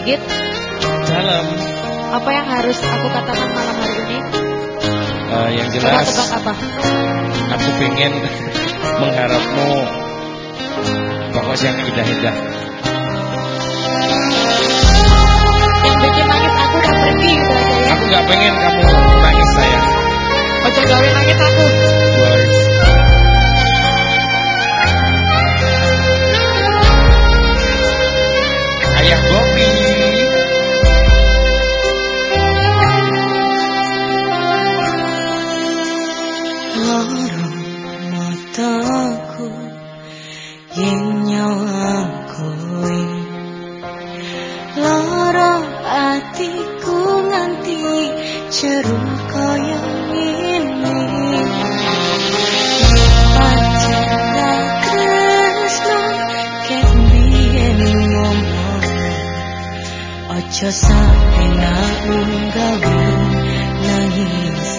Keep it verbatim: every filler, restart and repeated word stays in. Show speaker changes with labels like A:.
A: Git.
B: Dalam.
A: Apa yang harus aku katakan malam hari ini?
B: Uh, yang jelas.
A: Coba tebak apa?
B: Aku pengen mengharapmu pokoknya yang indah-indah.
A: Yang bikin nangis aku udah pergi gitu aja ya.
B: Aku gak pengen kamu nangis sayang.
A: Ojo gawe nangis aku.
B: Boys. Ayah Bobi.
C: Loro mataku yen nyawang kowe, loro atiku nganti jero kaya ngene. Pancen tresno ket biyen ngomong, aja sampe nak gawe nangis.